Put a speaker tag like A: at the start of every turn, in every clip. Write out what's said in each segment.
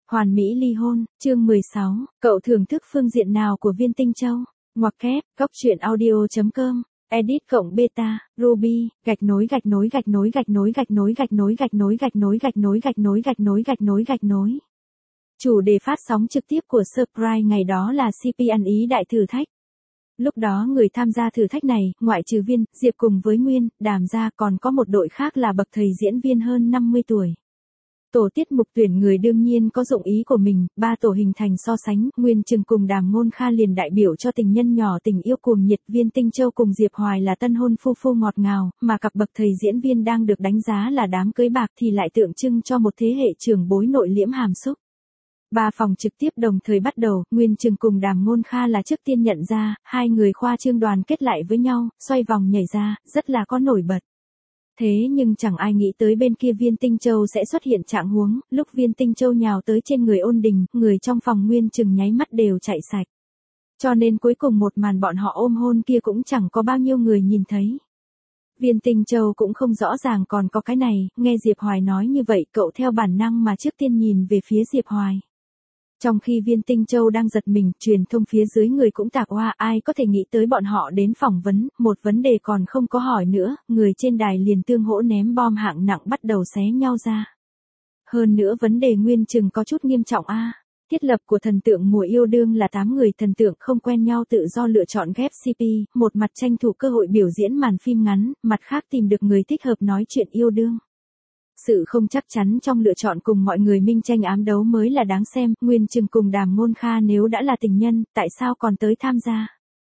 A: Hoàn mỹ ly hôn, chương 16, cậu thưởng thức phương diện nào của Viên Tinh Châu? Ngoặc kép, góc truyện audio.com, edit cộng beta, Ruby, gạch nối. Chủ đề phát sóng trực tiếp của Surprise ngày đó là CP ăn ý đại thử thách. Lúc đó người tham gia thử thách này, ngoại trừ Viên, Diệp cùng với Nguyên, Đàm ra còn có một đội khác là bậc thầy diễn viên hơn 50 tuổi. Tổ tiết mục tuyển người đương nhiên có dụng ý của mình, ba tổ hình thành so sánh, Nguyên Trừng cùng Đàm Ngôn Kha liền đại biểu cho tình nhân nhỏ tình yêu cuồng nhiệt, Viên Tinh Châu cùng Diệp Hoài là tân hôn phu phu ngọt ngào, mà cặp bậc thầy diễn viên đang được đánh giá là đám cưới bạc thì lại tượng trưng cho một thế hệ trưởng bối nội liễm hàm xúc. Ba phòng trực tiếp đồng thời bắt đầu, Nguyên Trừng cùng Đàm Ngôn Kha là trước tiên nhận ra, hai người khoa trương đoàn kết lại với nhau, xoay vòng nhảy ra, rất là có nổi bật. Thế nhưng chẳng ai nghĩ tới bên kia Viên Tinh Châu sẽ xuất hiện trạng huống, lúc Viên Tinh Châu nhào tới trên người Ôn Đình, người trong phòng Nguyên Trừng nháy mắt đều chạy sạch. Cho nên cuối cùng một màn bọn họ ôm hôn kia cũng chẳng có bao nhiêu người nhìn thấy. Viên Tinh Châu cũng không rõ ràng còn có cái này, nghe Diệp Hoài nói như vậy cậu theo bản năng mà trước tiên nhìn về phía Diệp Hoài. Trong khi Viên Tinh Châu đang giật mình, truyền thông phía dưới người cũng tạc oa, ai có thể nghĩ tới bọn họ đến phỏng vấn, một vấn đề còn không có hỏi nữa, người trên đài liền tương hỗ ném bom hạng nặng bắt đầu xé nhau ra. Hơn nữa vấn đề Nguyên Trừng có chút nghiêm trọng a. Thiết lập của thần tượng mùa yêu đương là 8 người thần tượng không quen nhau tự do lựa chọn ghép CP, một mặt tranh thủ cơ hội biểu diễn màn phim ngắn, mặt khác tìm được người thích hợp nói chuyện yêu đương. Sự không chắc chắn trong lựa chọn cùng mọi người minh tranh ám đấu mới là đáng xem, Nguyên Trừng cùng Đàm Ngôn Kha nếu đã là tình nhân, tại sao còn tới tham gia?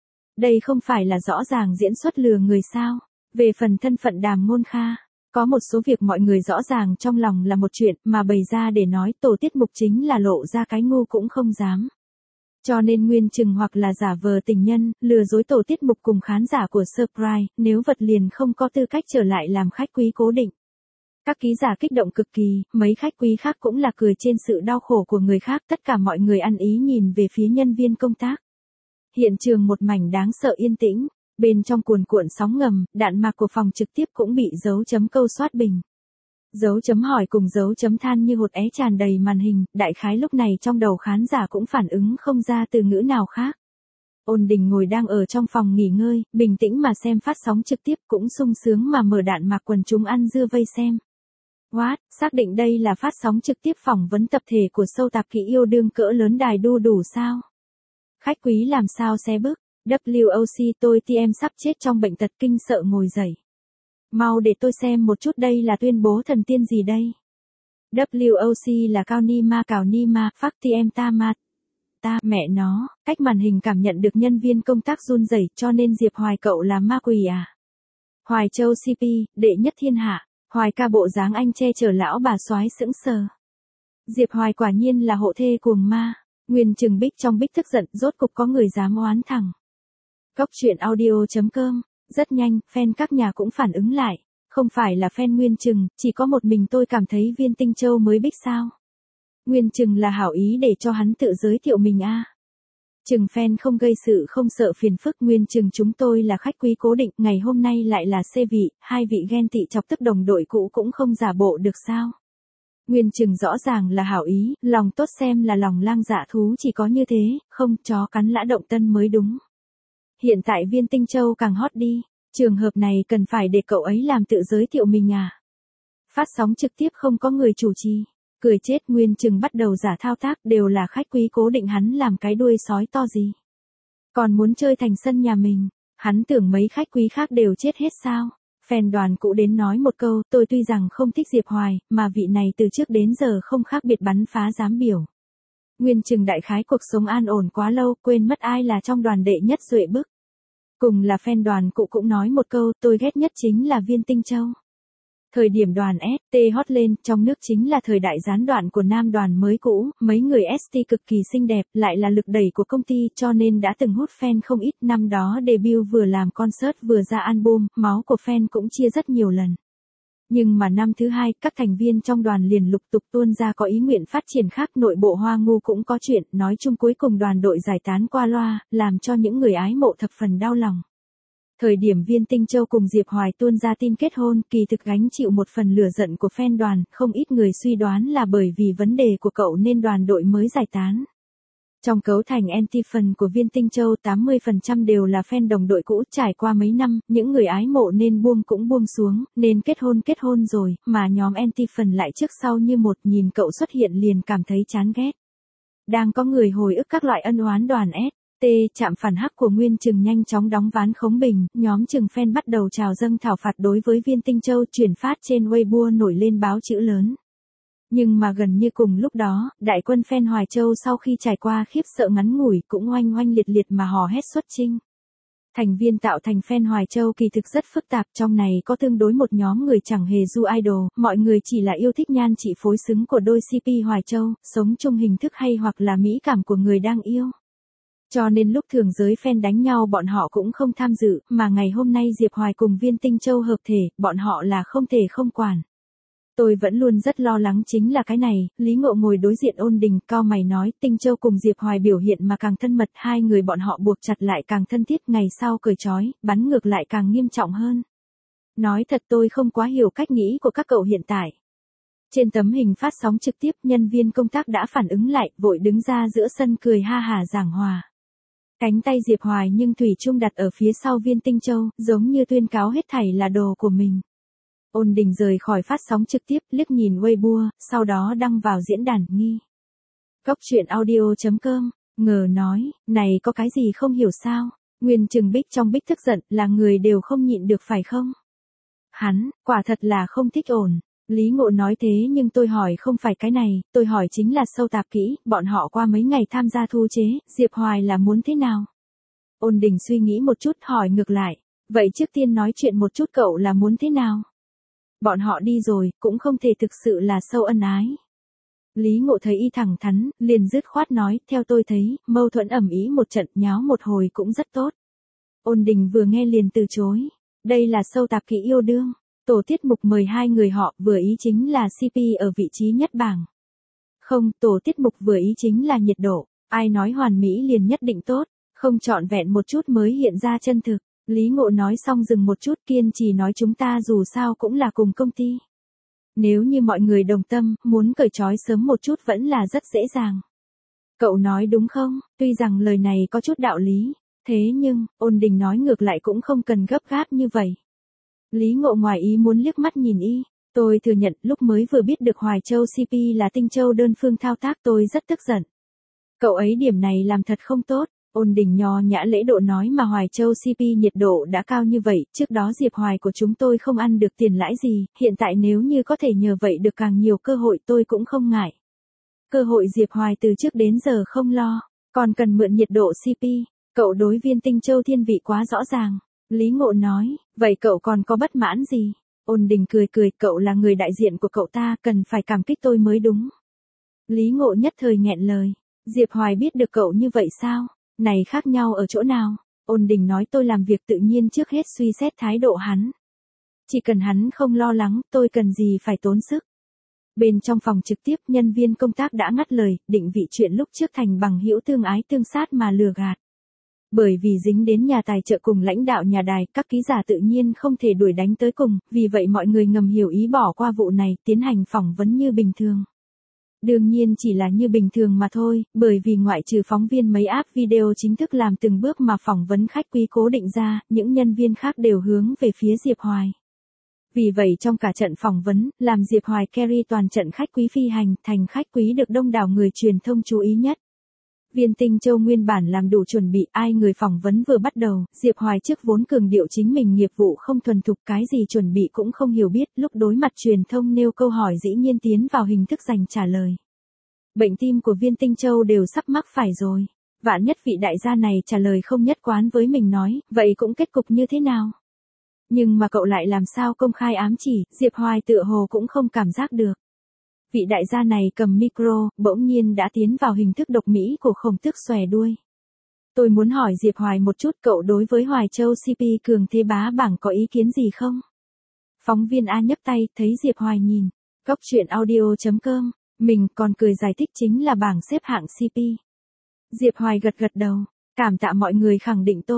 A: Đây không phải là rõ ràng diễn xuất lừa người sao? Về phần thân phận Đàm Ngôn Kha, có một số việc mọi người rõ ràng trong lòng là một chuyện, mà bày ra để nói tổ tiết mục chính là lộ ra cái ngu cũng không dám. Cho nên Nguyên Trừng hoặc là giả vờ tình nhân, lừa dối tổ tiết mục cùng khán giả của Surprise, nếu vật liền không có tư cách trở lại làm khách quý cố định. Các ký giả kích động cực kỳ, mấy khách quý khác cũng là cười trên sự đau khổ của người khác, tất cả mọi người ăn ý nhìn về phía nhân viên công tác. Hiện trường một mảnh đáng sợ yên tĩnh, bên trong cuồn cuộn sóng ngầm, đạn mạc của phòng trực tiếp cũng bị dấu chấm câu soát bình. Dấu chấm hỏi cùng dấu chấm than như hột é tràn đầy màn hình, đại khái lúc này trong đầu khán giả cũng phản ứng không ra từ ngữ nào khác. Ôn Đình ngồi đang ở trong phòng nghỉ ngơi, bình tĩnh mà xem phát sóng trực tiếp cũng sung sướng mà mở đạn mạc quần chúng ăn dưa vây xem. What, xác định đây là phát sóng trực tiếp phỏng vấn tập thể của show tạp kỹ yêu đương cỡ lớn đài đu đủ sao? Khách quý làm sao xé bước, WOC tôi TM sắp chết trong bệnh tật kinh sợ ngồi dậy. Mau để tôi xem một chút đây là tuyên bố thần tiên gì đây? WOC là Cao Ni Ma Cào Ni Ma, Phác TM Ta Ma. Ta, mẹ nó, cách màn hình cảm nhận được nhân viên công tác run rẩy cho nên Diệp Hoài cậu là ma quỷ à? Hoài Châu CP, đệ nhất thiên hạ. Hoài ca bộ dáng anh che chở lão bà soái sững sờ. Diệp Hoài quả nhiên là hộ thê cuồng ma. Nguyên Trừng Bích trong bích tức giận, rốt cục có người dám oán thẳng. Góc truyện audio.com, rất nhanh, fan các nhà cũng phản ứng lại. Không phải là fan Nguyên Trừng, chỉ có một mình tôi cảm thấy Viên Tinh Châu mới bích sao. Nguyên Trừng là hảo ý để cho hắn tự giới thiệu mình a. Trừng fan không gây sự không sợ phiền phức, Nguyên Trừng chúng tôi là khách quý cố định, ngày hôm nay lại là C vị, hai vị ghen tị chọc tức đồng đội cũ cũng không giả bộ được sao. Nguyên Trừng rõ ràng là hảo ý, lòng tốt xem là lòng lang dạ thú chỉ có như thế, không chó cắn lã động tân mới đúng. Hiện tại Viên Tinh Châu càng hot đi, trường hợp này cần phải để cậu ấy làm tự giới thiệu mình à. Phát sóng trực tiếp không có người chủ trì. Cười chết, Nguyên Trừng bắt đầu giả thao tác, đều là khách quý cố định hắn làm cái đuôi sói to gì. Còn muốn chơi thành sân nhà mình, hắn tưởng mấy khách quý khác đều chết hết sao. Fan đoàn cũ đến nói một câu, tôi tuy rằng không thích Diệp Hoài, mà vị này từ trước đến giờ không khác biệt bắn phá giám biểu. Nguyên Trừng đại khái cuộc sống an ổn quá lâu, quên mất ai là trong đoàn đệ nhất duệ bức. Cùng là fan đoàn cũ cũng nói một câu, tôi ghét nhất chính là Viên Tinh Châu. Thời điểm đoàn ST hot lên, trong nước chính là thời đại gián đoạn của nam đoàn mới cũ, mấy người ST cực kỳ xinh đẹp, lại là lực đẩy của công ty cho nên đã từng hút fan không ít, năm đó debut vừa làm concert vừa ra album, máu của fan cũng chia rất nhiều lần. Nhưng mà năm thứ hai, các thành viên trong đoàn liền lục tục tuôn ra có ý nguyện phát triển khác, nội bộ Hoa Ngu cũng có chuyện, nói chung cuối cùng đoàn đội giải tán qua loa, làm cho những người ái mộ thập phần đau lòng. Thời điểm Viên Tinh Châu cùng Diệp Hoài tuôn ra tin kết hôn, kỳ thực gánh chịu một phần lửa giận của fan đoàn, không ít người suy đoán là bởi vì vấn đề của cậu nên đoàn đội mới giải tán. Trong cấu thành anti-fan của Viên Tinh Châu 80% đều là fan đồng đội cũ, trải qua mấy năm, những người ái mộ nên buông cũng buông xuống, nên kết hôn rồi, mà nhóm anti-fan lại trước sau như một, nhìn cậu xuất hiện liền cảm thấy chán ghét. Đang có người hồi ức các loại ân oán đoàn S.T. chạm phản hắc của Nguyên Trừng nhanh chóng đóng ván khống bình, nhóm Trừng fan bắt đầu trào dâng thảo phạt đối với Viên Tinh Châu, chuyển phát trên Weibo nổi lên báo chữ lớn. Nhưng mà gần như cùng lúc đó, đại quân fan Hoài Châu sau khi trải qua khiếp sợ ngắn ngủi cũng oanh oanh liệt liệt mà hò hét xuất chinh. Thành viên tạo thành fan Hoài Châu kỳ thực rất phức tạp, trong này có tương đối một nhóm người chẳng hề du idol, mọi người chỉ là yêu thích nhan trị phối xứng của đôi CP Hoài Châu, sống chung hình thức hay hoặc là mỹ cảm của người đang yêu. Cho nên lúc thường giới fan đánh nhau bọn họ cũng không tham dự, mà ngày hôm nay Diệp Hoài cùng Viên Tinh Châu hợp thể, bọn họ là không thể không quản. Tôi vẫn luôn rất lo lắng chính là cái này, Lý Ngộ ngồi đối diện Ôn Đình, cau mày nói, Tinh Châu cùng Diệp Hoài biểu hiện mà càng thân mật, hai người bọn họ buộc chặt lại càng thân thiết, ngày sau cởi trói, bắn ngược lại càng nghiêm trọng hơn. Nói thật tôi không quá hiểu cách nghĩ của các cậu hiện tại. Trên tấm hình phát sóng trực tiếp, nhân viên công tác đã phản ứng lại, vội đứng ra giữa sân cười ha hả giảng hòa. Cánh tay Diệp Hoài nhưng thủy chung đặt ở phía sau Viên Tinh Châu, giống như tuyên cáo hết thảy là đồ của mình. Ôn Đình rời khỏi phát sóng trực tiếp, liếc nhìn Weibo, sau đó đăng vào diễn đàn nghi. Cốc truyện audio.com, ngờ nói, này có cái gì không hiểu sao, Nguyên Trừng Bích trong Bích tức giận, là người đều không nhịn được phải không? Hắn, quả thật là không thích ổn. Lý Ngộ nói thế nhưng tôi hỏi không phải cái này, tôi hỏi chính là sâu tạp kỹ, bọn họ qua mấy ngày tham gia thu chế, Diệp Hoài là muốn thế nào? Ôn Đình suy nghĩ một chút hỏi ngược lại, vậy trước tiên nói chuyện một chút cậu là muốn thế nào? Bọn họ đi rồi, cũng không thể thực sự là sâu ân ái. Lý Ngộ thấy y thẳng thắn, liền dứt khoát nói, theo tôi thấy, mâu thuẫn ầm ĩ một trận, nháo một hồi cũng rất tốt. Ôn Đình vừa nghe liền từ chối, đây là sâu tạp kỹ yêu đương. Tổ tiết mục mời hai người họ, vừa ý chính là CP ở vị trí nhất bảng. Không, tổ tiết mục vừa ý chính là nhiệt độ, ai nói hoàn mỹ liền nhất định tốt, không trọn vẹn một chút mới hiện ra chân thực. Lý Ngộ nói xong dừng một chút, kiên trì nói chúng ta dù sao cũng là cùng công ty. Nếu như mọi người đồng tâm, muốn cởi trói sớm một chút vẫn là rất dễ dàng. Cậu nói đúng không? Tuy rằng lời này có chút đạo lý, thế nhưng, Ôn Đình nói ngược lại cũng không cần gấp gáp như vậy. Lý Ngộ ngoài ý muốn liếc mắt nhìn y, tôi thừa nhận lúc mới vừa biết được Hoài Châu CP là Tinh Châu đơn phương thao tác tôi rất tức giận. Cậu ấy điểm này làm thật không tốt. Ôn Đình nho nhã lễ độ nói mà Hoài Châu CP nhiệt độ đã cao như vậy, trước đó Diệp Hoài của chúng tôi không ăn được tiền lãi gì, hiện tại nếu như có thể nhờ vậy được càng nhiều cơ hội tôi cũng không ngại. Cơ hội Diệp Hoài từ trước đến giờ không lo, còn cần mượn nhiệt độ CP, cậu đối Viên Tinh Châu thiên vị quá rõ ràng. Lý Ngộ nói, vậy cậu còn có bất mãn gì? Ôn Đình cười cười, cậu là người đại diện của cậu ta, cần phải cảm kích tôi mới đúng. Lý Ngộ nhất thời nghẹn lời, Diệp Hoài biết được cậu như vậy sao? Này khác nhau ở chỗ nào? Ôn Đình nói tôi làm việc tự nhiên trước hết suy xét thái độ hắn. Chỉ cần hắn không lo lắng, tôi cần gì phải tốn sức. Bên trong phòng trực tiếp, nhân viên công tác đã ngắt lời, định vị chuyện lúc trước thành bằng hữu tương ái tương sát mà lừa gạt. Bởi vì dính đến nhà tài trợ cùng lãnh đạo nhà đài, các ký giả tự nhiên không thể đuổi đánh tới cùng, vì vậy mọi người ngầm hiểu ý bỏ qua vụ này, tiến hành phỏng vấn như bình thường. Đương nhiên chỉ là như bình thường mà thôi, bởi vì ngoại trừ phóng viên mấy app video chính thức làm từng bước mà phỏng vấn khách quý cố định ra, những nhân viên khác đều hướng về phía Diệp Hoài. Vì vậy trong cả trận phỏng vấn, làm Diệp Hoài carry toàn trận khách quý phi hành, thành khách quý được đông đảo người truyền thông chú ý nhất. Viên Tinh Châu nguyên bản làm đủ chuẩn bị, ai người phỏng vấn vừa bắt đầu, Diệp Hoài trước vốn cường điệu chính mình nghiệp vụ không thuần thục, cái gì chuẩn bị cũng không hiểu biết, lúc đối mặt truyền thông nêu câu hỏi dĩ nhiên tiến vào hình thức dành trả lời. Bệnh tim của Viên Tinh Châu đều sắp mắc phải rồi. Vạn nhất vị đại gia này trả lời không nhất quán với mình nói, vậy cũng kết cục như thế nào? Nhưng mà cậu lại làm sao công khai ám chỉ, Diệp Hoài tựa hồ cũng không cảm giác được. Vị đại gia này cầm micro, bỗng nhiên đã tiến vào hình thức độc mỹ của khổng tước xòe đuôi. Tôi muốn hỏi Diệp Hoài một chút, cậu đối với Hoài Châu CP cường thế bá bảng có ý kiến gì không? Phóng viên A nhấc tay, thấy Diệp Hoài nhìn. Cốc truyện audio.com, mình còn cười giải thích chính là bảng xếp hạng CP. Diệp Hoài gật gật đầu, cảm tạ mọi người khẳng định tôi.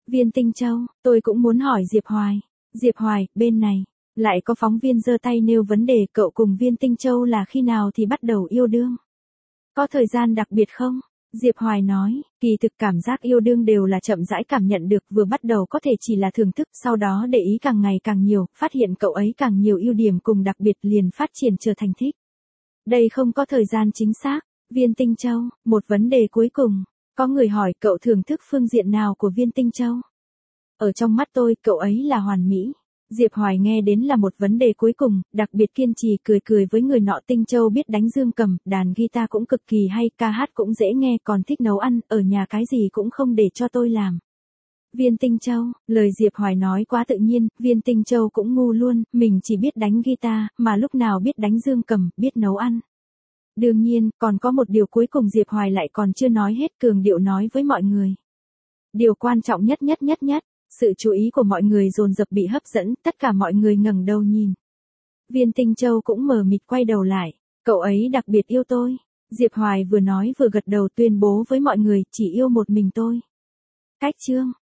A: Viên Tinh Châu, tôi cũng muốn hỏi Diệp Hoài. Diệp Hoài, bên này. Lại có phóng viên giơ tay nêu vấn đề cậu cùng Viên Tinh Châu là khi nào thì bắt đầu yêu đương. Có thời gian đặc biệt không? Diệp Hoài nói, kỳ thực cảm giác yêu đương đều là chậm rãi cảm nhận được, vừa bắt đầu có thể chỉ là thưởng thức, sau đó để ý càng ngày càng nhiều, phát hiện cậu ấy càng nhiều ưu điểm cùng đặc biệt liền phát triển trở thành thích. Đây không có thời gian chính xác. Viên Tinh Châu, một vấn đề cuối cùng. Có người hỏi cậu thưởng thức phương diện nào của Viên Tinh Châu? Ở trong mắt tôi, cậu ấy là hoàn mỹ. Diệp Hoài nghe đến là một vấn đề cuối cùng, đặc biệt kiên trì cười cười với người nọ. Tinh Châu biết đánh dương cầm, đàn guitar cũng cực kỳ hay, ca hát cũng dễ nghe, còn thích nấu ăn, ở nhà cái gì cũng không để cho tôi làm. Viên Tinh Châu, lời Diệp Hoài nói quá tự nhiên, Viên Tinh Châu cũng ngu luôn, mình chỉ biết đánh guitar, mà lúc nào biết đánh dương cầm, biết nấu ăn. Đương nhiên, còn có một điều cuối cùng Diệp Hoài lại còn chưa nói hết, cường điệu nói với mọi người. Điều quan trọng nhất. Sự chú ý của mọi người dồn dập bị hấp dẫn, tất cả mọi người ngẩng đầu nhìn. Viên Tinh Châu cũng mờ mịt quay đầu lại, cậu ấy đặc biệt yêu tôi. Diệp Hoài vừa nói vừa gật đầu tuyên bố với mọi người, chỉ yêu một mình tôi. Cách chương